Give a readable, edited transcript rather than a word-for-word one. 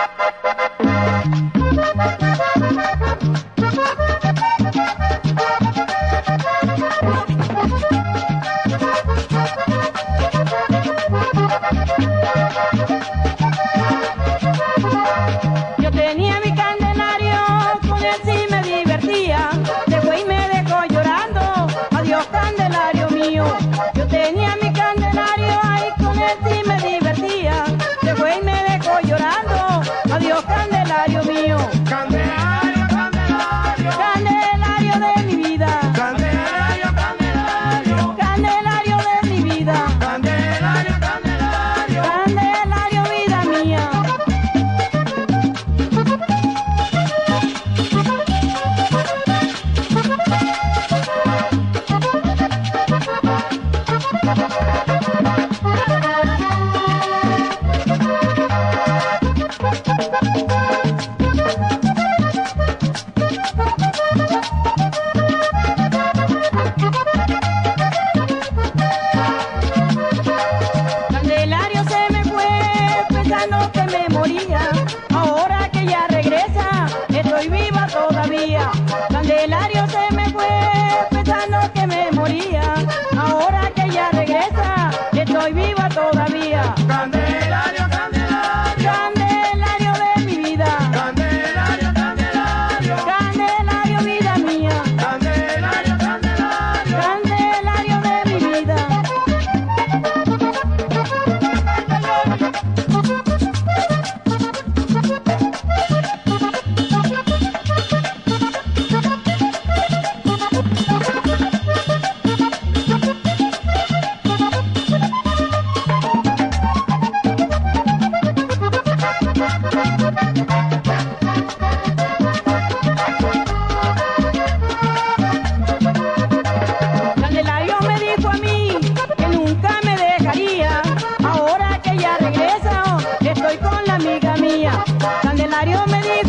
Yo tenía mi Candelario, con él sí me divertía. Después me dejó llorando, adiós Candelario mío. Yo tenía mi Candelario, ahí con él sí me divertía. Después me dejó llorando, adiós Candelario mío. Candelario, Candelario, Candelario de mi vida, Candelario, Candelario, Candelario de mi vida, Candelario, Candelario. Candelario vida mía. Candelario se me fue pensando que me moría. Ahora que ya regresa, estoy viva todavía. Candelario se me fue pensando que me moría. Ahora que ya regresa, estoy viva todavía. Candelario, Candelario, Candelario de mi vida, Candelario, Candelario, Candelario vida mía, Candelario, Candelario. Candelario de mi vida. Candelario me dijo a mí que nunca me dejaría. Ahora que ya regresa, estoy con la amiga mía. Candelario me dijo